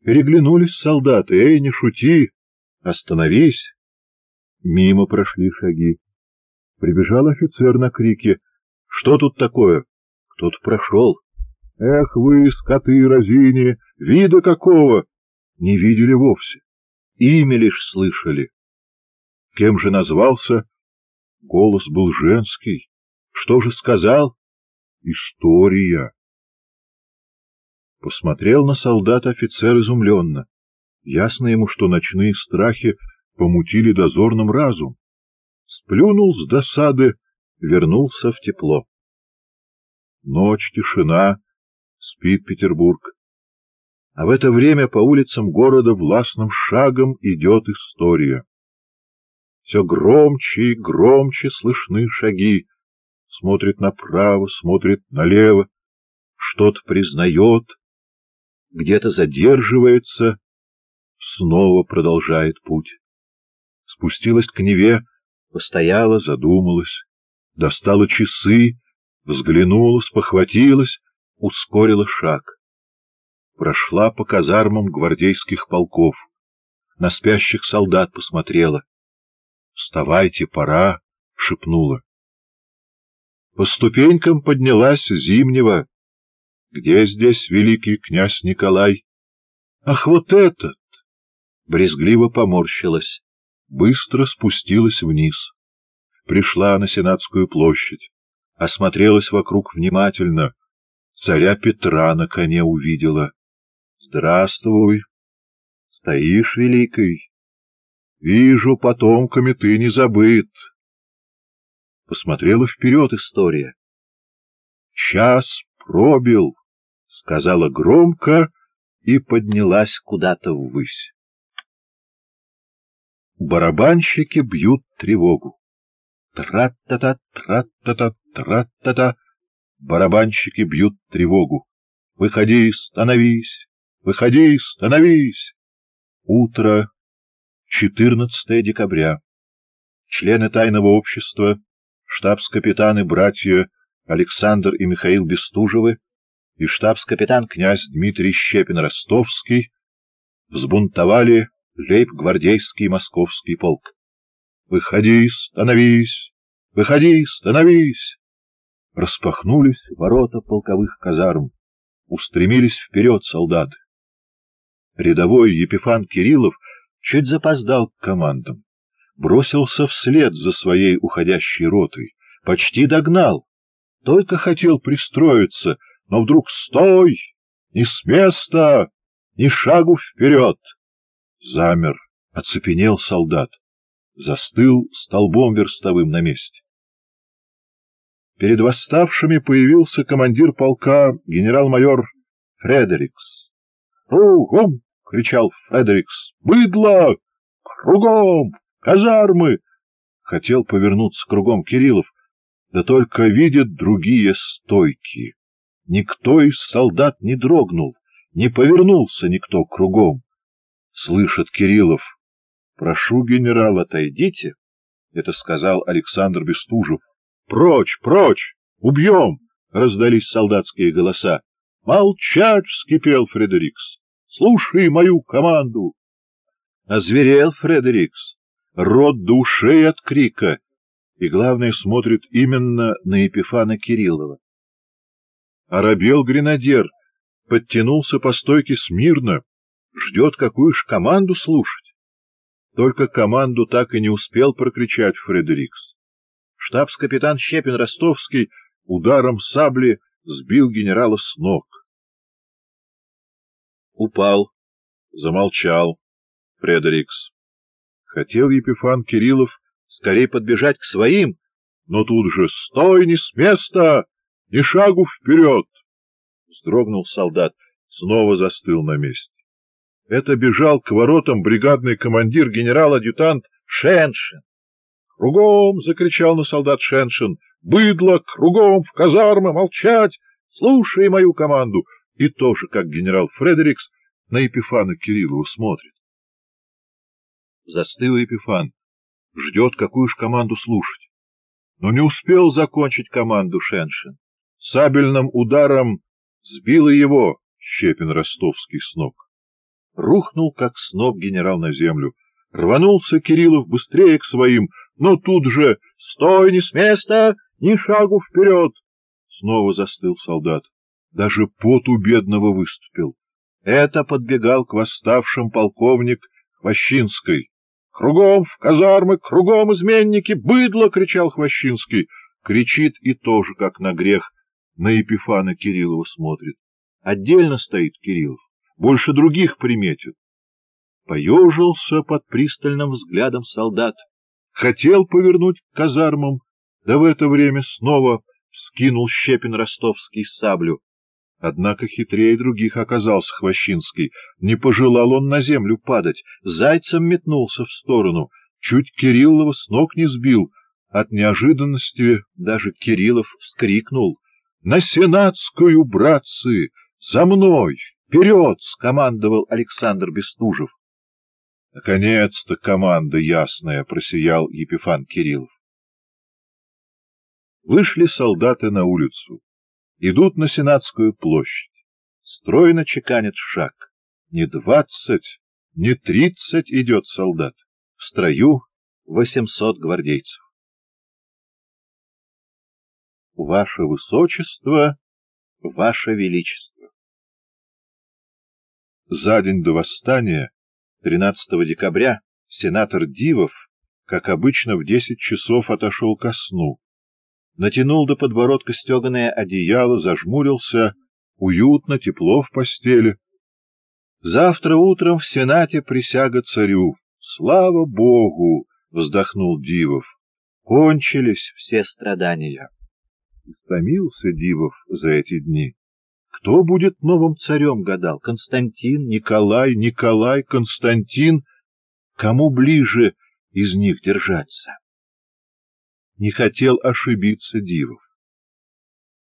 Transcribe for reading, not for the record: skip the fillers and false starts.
Переглянулись солдаты. «Эй, не шути! Остановись!» Мимо прошли шаги. Прибежал офицер на крики. «Что тут такое? Кто-то прошел. Эх вы, скоты разини, вида какого! Не видели вовсе. Имя лишь слышали». Кем же назвался? Голос был женский. Что же сказал? История. Посмотрел на солдат офицер изумленно. Ясно ему, что ночные страхи помутили дозорным разум. Сплюнул с досады, вернулся в тепло. Ночь, тишина, спит Петербург. А в это время по улицам города властным шагом идет история. Все громче и громче слышны шаги. Смотрит направо, смотрит налево, что-то признает, где-то задерживается, снова продолжает путь. Спустилась к Неве, постояла, задумалась, достала часы, взглянула, спохватилась, ускорила шаг. Прошла по казармам гвардейских полков, на спящих солдат посмотрела. «Вставайте, пора!» — шепнула. По ступенькам поднялась Зимнего. «Где здесь великий князь Николай?» «Ах, вот этот!» Брезгливо поморщилась, быстро спустилась вниз. Пришла на Сенатскую площадь, осмотрелась вокруг внимательно. Царя Петра на коне увидела. «Здравствуй! Стоишь, великий? Вижу, потомками ты не забыт». Посмотрела вперед история. «Час пробил», — сказала громко и поднялась куда-то ввысь. Барабанщики бьют тревогу. Тра-та-та, тра-та-та, тра-та-та. Барабанщики бьют тревогу. «Выходи, становись! Выходи, становись!» Утро, 14 декабря. Члены тайного общества, штабс-капитаны братья Александр и Михаил Бестужевы и штабс-капитан князь Дмитрий Щепин-Ростовский взбунтовали лейб-гвардейский московский полк. «Выходи, становись! Выходи, становись!» Распахнулись ворота полковых казарм. Устремились вперед солдаты. Рядовой Епифан Кириллов чуть запоздал к командам. Бросился вслед за своей уходящей ротой. Почти догнал. Только хотел пристроиться, но вдруг «Стой! Ни с места! Ни шагу вперед!» Замер, оцепенел солдат. Застыл столбом верстовым на месте. Перед восставшими появился командир полка генерал-майор Фредерикс. «Кругом!» — кричал Фредерикс. «Быдло! Кругом! Казармы!» Хотел повернуться кругом Кириллов, да только видят другие стойки. Никто из солдат не дрогнул, не повернулся никто кругом. Слышит Кириллов: «Прошу, генерал, отойдите!» Это сказал Александр Бестужев. «Прочь, прочь! Убьем!» — раздались солдатские голоса. «Молчать!» — вскипел Фредерикс. «Слушай мою команду!» Озверел Фредерикс, рот до ушей от крика, и, главное, смотрит именно на Епифана Кириллова. Оробел гренадер, подтянулся по стойке смирно, ждет, какую ж команду слушать. Только команду так и не успел прокричать Фредерикс. Штабс-капитан Щепин-Ростовский ударом сабли сбил генерала с ног. Упал, замолчал Фредерикс. Хотел Епифан Кириллов скорей подбежать к своим, но тут же «Стой, не с места! Ни шагу вперед!» Вздрогнул солдат, снова застыл на месте. Это бежал к воротам бригадный командир генерал-адъютант Шеншин. «Кругом!» — закричал на солдат Шеншин. «Быдло! Кругом! В казармы! Молчать! Слушай мою команду!» И тоже, как генерал Фредерикс, на Епифана Кириллова смотрит. Застыл Епифан, ждет, какую ж команду слушать. Но не успел закончить команду Шеншин. Сабельным ударом сбил и его Щепин-Ростовский с ног. Рухнул, как сноп, генерал на землю. Рванулся Кириллов быстрее к своим, но тут же «Стой, не с места, ни шагу вперед!» Снова застыл солдат. Даже пот у бедного выступил. Это подбегал к восставшим полковник Хвощинский. «Кругом в казармы, кругом изменники! Быдло!» — кричал Хвощинский. Кричит и тоже, как на грех, на Епифана Кириллова смотрит. Отдельно стоит Кириллов, больше других приметит. Поежился под пристальным взглядом солдат. Хотел повернуть к казармам, да в это время снова вскинул Щепин ростовский саблю. Однако хитрее других оказался Хвощинский. Не пожелал он на землю падать, зайцем метнулся в сторону, чуть Кириллова с ног не сбил. От неожиданности даже Кириллов вскрикнул: «На Сенатскую, братцы! За мной! Вперед!» — скомандовал Александр Бестужев. «Наконец-то команда ясная!» — просиял Епифан Кириллов. Вышли солдаты на улицу. Идут на Сенатскую площадь. Стройно чеканят шаг. Не 20, не 30 идет солдат. В строю 800 гвардейцев. Ваше Высочество, Ваше Величество. За день до восстания, 13 декабря, сенатор Дивов, как обычно, в 10 часов отошел ко сну. Натянул до подбородка стеганое одеяло, зажмурился, уютно, тепло в постели. Завтра утром в Сенате присяга царю. Слава Богу! — вздохнул Дивов. Кончились все страдания. Истомился Дивов за эти дни. Кто будет новым царем, гадал? Константин, Николай, Николай, Константин. Кому ближе из них держаться? Не хотел ошибиться Дивов.